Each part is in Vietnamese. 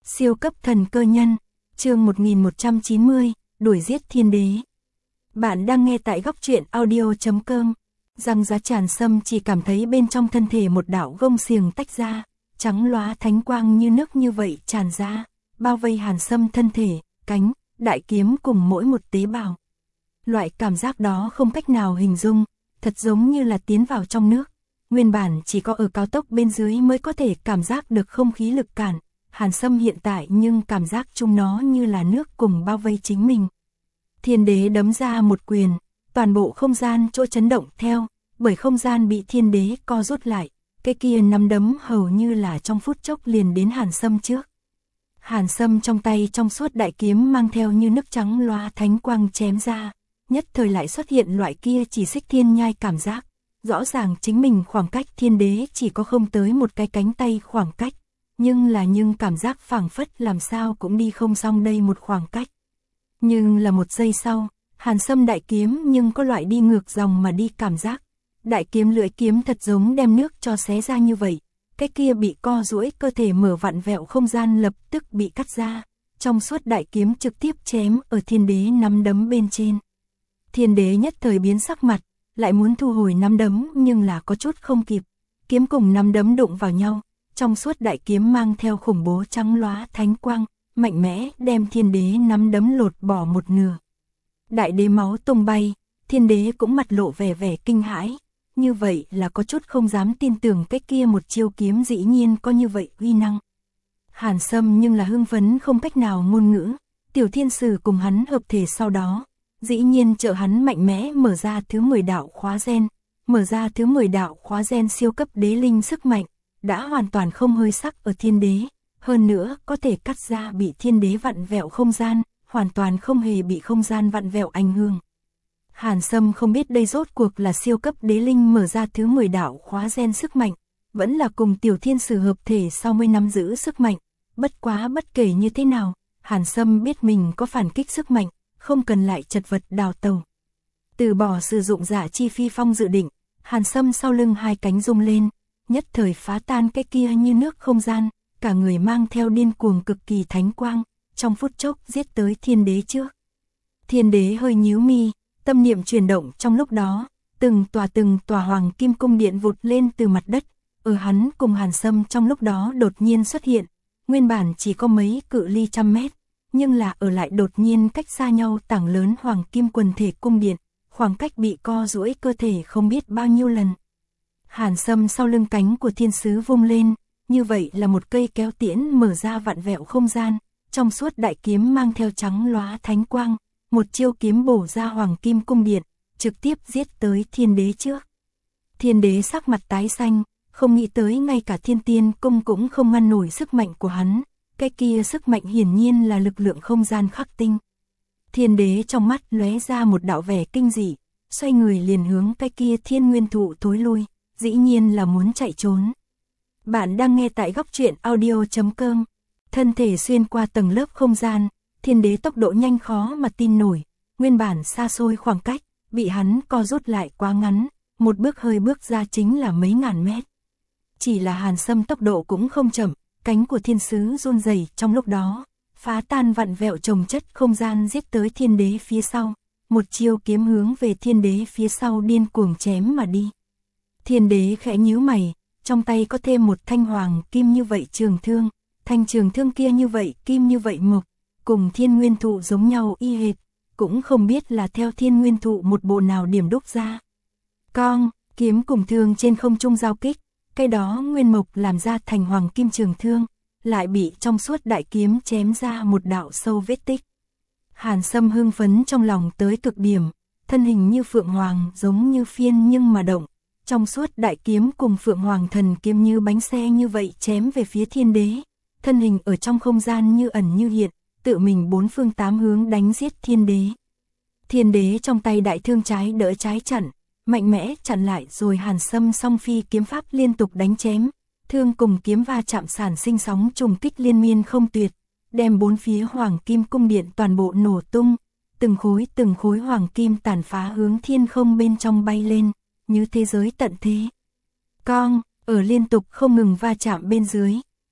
Siêu cấp thần cơ nhân, chương 1190, đuổi giết thiên đế. Bạn đang nghe tại góc truyện audio.com. Răng giá Hàn Sâm chỉ cảm thấy bên trong thân thể một đạo gông xiềng tách ra, trắng lóa thánh quang như nước như vậy tràn ra, bao vây Hàn Sâm thân thể, cánh, đại kiếm cùng mỗi một tế bào. Loại cảm giác đó không cách nào hình dung, thật giống như là tiến vào trong nước. Nguyên bản chỉ có ở cao tốc bên dưới mới có thể cảm giác được không khí lực cản. Hàn Sâm hiện tại nhưng cảm giác chung nó như là nước cùng bao vây chính mình. Thiên đế đấm ra một quyền, toàn bộ không gian chỗ chấn động theo, bởi không gian bị thiên đế co rút lại, cái kia nắm đấm hầu như là trong phút chốc liền đến Hàn Sâm trước. Hàn Sâm trong tay trong suốt đại kiếm mang theo như nước trắng loa thánh quang chém ra, nhất thời lại xuất hiện loại kia chỉ xích thiên nhai cảm giác, rõ ràng chính mình khoảng cách thiên đế chỉ có không tới một cái cánh tay khoảng cách. Nhưng cảm giác phảng phất làm sao cũng đi không xong đây một khoảng cách. Nhưng là một giây sau, Hàn Sâm đại kiếm nhưng có loại đi ngược dòng mà đi cảm giác. Đại kiếm lưỡi kiếm thật giống đem nước cho xé ra như vậy. Cái kia bị co duỗi cơ thể mở vặn vẹo không gian lập tức bị cắt ra. Trong suốt đại kiếm trực tiếp chém ở thiên đế nắm đấm bên trên. Thiên đế nhất thời biến sắc mặt, lại muốn thu hồi nắm đấm nhưng là có chút không kịp. Kiếm cùng nắm đấm đụng vào nhau. Trong suốt đại kiếm mang theo khủng bố trắng lóa thánh quang, mạnh mẽ đem thiên đế nắm đấm lột bỏ một nửa. Đại đế máu tung bay, thiên đế cũng mặt lộ vẻ kinh hãi, như vậy là có chút không dám tin tưởng cái kia một chiêu kiếm dĩ nhiên có như vậy uy năng. Hàn Sâm nhưng là hưng phấn không cách nào ngôn ngữ, tiểu thiên sử cùng hắn hợp thể sau đó, dĩ nhiên trợ hắn mạnh mẽ mở ra thứ 10 đạo khóa gen, mở ra thứ 10 đạo khóa gen siêu cấp đế linh sức mạnh. Đã hoàn toàn không hơi sắc ở thiên đế, hơn nữa có thể cắt ra bị thiên đế vặn vẹo không gian, hoàn toàn không hề bị không gian vặn vẹo ảnh hưởng. Hàn Sâm không biết đây rốt cuộc là siêu cấp đế linh mở ra thứ 10 đạo khóa gen sức mạnh, vẫn là cùng tiểu thiên sử hợp thể sau 10 năm giữ sức mạnh, bất kể như thế nào, Hàn Sâm biết mình có phản kích sức mạnh, không cần lại chật vật đào tàu. Từ bỏ sử dụng giả chi phi phong dự định, Hàn Sâm sau lưng hai cánh rung lên. Nhất thời phá tan cái kia như nước không gian, cả người mang theo điên cuồng cực kỳ thánh quang, trong phút chốc giết tới thiên đế trước. Thiên đế hơi nhíu mi, tâm niệm chuyển động trong lúc đó, từng tòa hoàng kim cung điện vụt lên từ mặt đất, ở hắn cùng Hàn Sâm trong lúc đó đột nhiên xuất hiện, nguyên bản chỉ có mấy cự ly trăm mét, nhưng là ở lại đột nhiên cách xa nhau tảng lớn hoàng kim quần thể cung điện, khoảng cách bị co duỗi cơ thể không biết bao nhiêu lần. Hàn Sâm sau lưng cánh của thiên sứ vung lên, như vậy là một cây kéo tiễn mở ra vặn vẹo không gian, trong suốt đại kiếm mang theo trắng lóa thánh quang, một chiêu kiếm bổ ra hoàng kim cung điện, trực tiếp giết tới thiên đế trước. Thiên đế sắc mặt tái xanh, không nghĩ tới ngay cả thiên tiên cung cũng không ngăn nổi sức mạnh của hắn, cái kia sức mạnh hiển nhiên là lực lượng không gian khắc tinh. Thiên đế trong mắt lóe ra một đạo vẻ kinh dị, xoay người liền hướng cái kia thiên nguyên thụ thối lui. Dĩ nhiên là muốn chạy trốn. Bạn đang nghe tại góc truyện audio.com. Thân thể xuyên qua tầng lớp không gian, thiên đế tốc độ nhanh khó mà tin nổi, nguyên bản xa xôi khoảng cách, bị hắn co rút lại quá ngắn, một bước hơi bước ra chính là mấy ngàn mét. Chỉ là Hàn Sâm tốc độ cũng không chậm, cánh của thiên sứ run rẩy trong lúc đó, phá tan vặn vẹo chồng chất không gian giết tới thiên đế phía sau, một chiêu kiếm hướng về thiên đế phía sau điên cuồng chém mà đi. Thiên đế khẽ nhíu mày, trong tay có thêm một thanh hoàng kim như vậy trường thương, thanh trường thương kia như vậy kim như vậy mộc, cùng thiên nguyên thụ giống nhau y hệt, cũng không biết là theo thiên nguyên thụ một bộ nào điểm đúc ra. Cong, kiếm cùng thương trên không trung giao kích, cái đó nguyên mộc làm ra thành hoàng kim trường thương, lại bị trong suốt đại kiếm chém ra một đạo sâu vết tích. Hàn Sâm hưng phấn trong lòng tới cực điểm, thân hình như phượng hoàng giống như phiên nhưng mà động. Trong suốt đại kiếm cùng phượng hoàng thần kiếm như bánh xe như vậy chém về phía thiên đế, thân hình ở trong không gian như ẩn như hiện, tự mình bốn phương tám hướng đánh giết thiên đế. Thiên đế trong tay đại thương trái đỡ trái chặn, mạnh mẽ chặn lại rồi Hàn Sâm song phi kiếm pháp liên tục đánh chém, thương cùng kiếm va chạm sản sinh sóng trùng kích liên miên không tuyệt, đem bốn phía hoàng kim cung điện toàn bộ nổ tung, từng khối hoàng kim tàn phá hướng thiên không bên trong bay lên. Như thế giới tận thế. Cong, ở liên tục không ngừng va chạm bên dưới,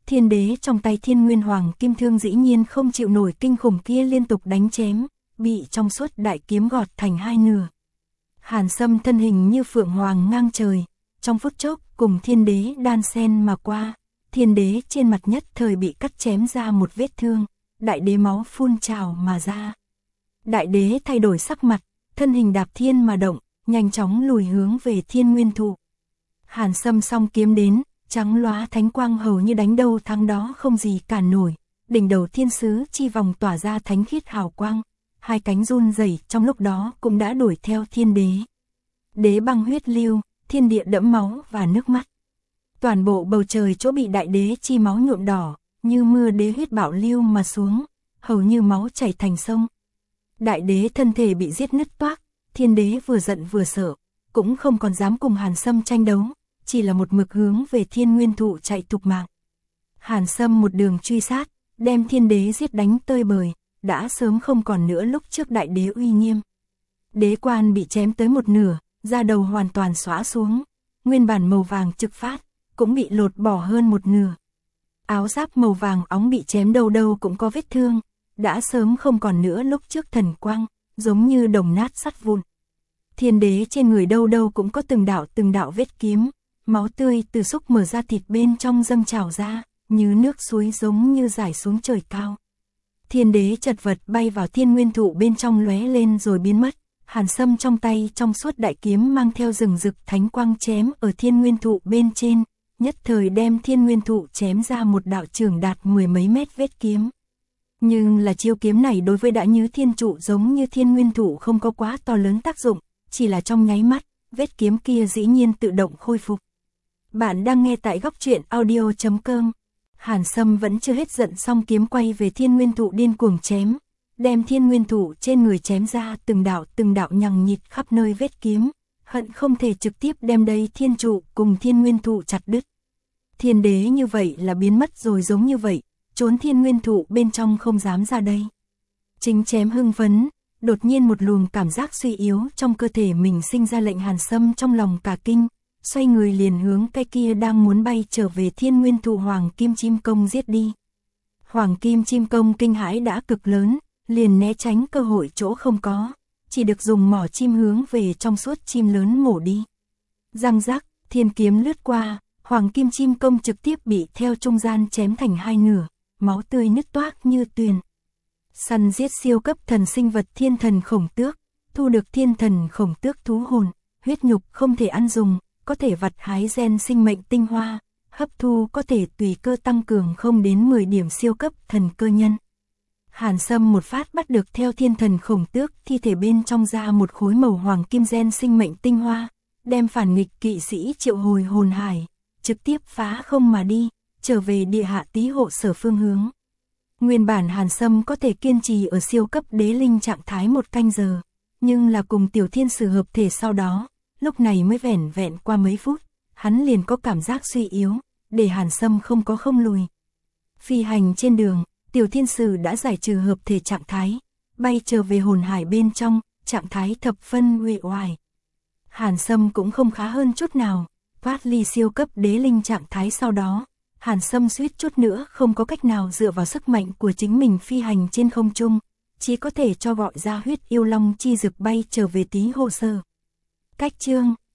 thiên đế trong tay Thiên Nguyên Hoàng Kim Thương dĩ nhiên không chịu nổi kinh khủng kia liên tục đánh chém, bị trong suốt đại kiếm gọt thành hai nửa. Hàn Sâm thân hình như phượng hoàng ngang trời, trong phút chốc cùng thiên đế đan xen mà qua, thiên đế trên mặt nhất thời bị cắt chém ra một vết thương, đại đế máu phun trào mà ra. Đại đế thay đổi sắc mặt, thân hình đạp thiên mà động, nhanh chóng lùi hướng về Thiên Nguyên Thụ. Hàn Sâm song kiếm đến, trắng lóa thánh quang hầu như đánh đâu thắng đó không gì cản nổi, đỉnh đầu thiên sứ chi vòng tỏa ra thánh khiết hào quang, hai cánh run rẩy trong lúc đó cũng đã đuổi theo thiên đế. Đế băng huyết lưu, thiên địa đẫm máu và nước mắt. Toàn bộ bầu trời chỗ bị đại đế chi máu nhuộm đỏ, như mưa đế huyết bạo lưu mà xuống, hầu như máu chảy thành sông. Đại đế thân thể bị giết nứt toác, thiên đế vừa giận vừa sợ, cũng không còn dám cùng Hàn Sâm tranh đấu, chỉ là một mực hướng về Thiên Nguyên Thụ chạy thục mạng. Hàn Sâm một đường truy sát, đem thiên đế giết đánh tơi bời, đã sớm không còn nữa lúc trước đại đế uy nghiêm. Đế quan bị chém tới một nửa, da đầu hoàn toàn xóa xuống, nguyên bản màu vàng trực phát, cũng bị lột bỏ hơn một nửa. Áo giáp màu vàng óng bị chém đâu đâu cũng có vết thương, đã sớm không còn nữa lúc trước thần quang, giống như đồng nát sắt vụn. Thiên đế trên người đâu đâu cũng có từng đạo vết kiếm, máu tươi từ xúc mở ra thịt bên trong dâng trào ra, như nước suối giống như rải xuống trời cao. Thiên đế chật vật bay vào Thiên Nguyên Thụ bên trong lóe lên rồi biến mất. Hàn Sâm trong tay trong suốt đại kiếm mang theo rừng rực thánh quang chém ở Thiên Nguyên Thụ bên trên, nhất thời đem Thiên Nguyên Thụ chém ra một đạo trường đạt mười mấy mét vết kiếm. Nhưng là chiêu kiếm này đối với Đã Như Thiên Trụ giống như Thiên Nguyên Thụ không có quá to lớn tác dụng, chỉ là trong nháy mắt, vết kiếm kia dĩ nhiên tự động khôi phục. Bạn đang nghe tại góc truyện audio.com. Hàn Sâm vẫn chưa hết giận xong kiếm quay về Thiên Nguyên Thụ điên cuồng chém, đem Thiên Nguyên Thụ trên người chém ra từng đạo nhằng nhịt khắp nơi vết kiếm, hận không thể trực tiếp đem đây Thiên Trụ cùng Thiên Nguyên Thụ chặt đứt. Thiên đế như vậy là biến mất rồi giống như vậy, trốn Thiên Nguyên Thụ bên trong không dám ra đây. Chính chém hưng phấn, đột nhiên một luồng cảm giác suy yếu trong cơ thể mình sinh ra, lệnh Hàn Sâm trong lòng cả kinh, xoay người liền hướng cái kia đang muốn bay trở về Thiên Nguyên Thụ Hoàng Kim Chim Công giết đi. Hoàng Kim Chim Công kinh hãi đã cực lớn, liền né tránh cơ hội chỗ không có, chỉ được dùng mỏ chim hướng về trong suốt chim lớn mổ đi. Răng rắc, thiên kiếm lướt qua, Hoàng Kim Chim Công trực tiếp bị theo trung gian chém thành hai nửa, máu tươi nứt toác như tuyền. Săn giết siêu cấp thần sinh vật Thiên Thần Khổng Tước, thu được Thiên Thần Khổng Tước thú hồn, huyết nhục không thể ăn dùng, có thể vặt hái gen sinh mệnh tinh hoa, hấp thu có thể tùy cơ tăng cường không đến 10 điểm siêu cấp thần cơ nhân. Hàn Sâm một phát bắt được theo Thiên Thần Khổng Tước thi thể bên trong ra một khối màu hoàng kim gen sinh mệnh tinh hoa, đem phản nghịch kỵ sĩ triệu hồi hồn hải, trực tiếp phá không mà đi, trở về địa hạ tí hộ sở phương hướng. Nguyên bản Hàn Sâm có thể kiên trì ở siêu cấp đế linh trạng thái 1 canh giờ, nhưng là cùng tiểu thiên sử hợp thể sau đó, lúc này mới vẻn vẹn qua mấy phút, hắn liền có cảm giác suy yếu, để Hàn Sâm không lùi. Phi hành trên đường, tiểu thiên sử đã giải trừ hợp thể trạng thái, bay trở về hồn hải bên trong, trạng thái thập phân uể oải. Hàn Sâm cũng không khá hơn chút nào, thoát ly siêu cấp đế linh trạng thái sau đó, Hàn Sâm suýt chút nữa không có cách nào dựa vào sức mạnh của chính mình phi hành trên không trung, chỉ có thể cho gọi ra huyết yêu long chi dực bay trở về tí hộ sở. Cách chương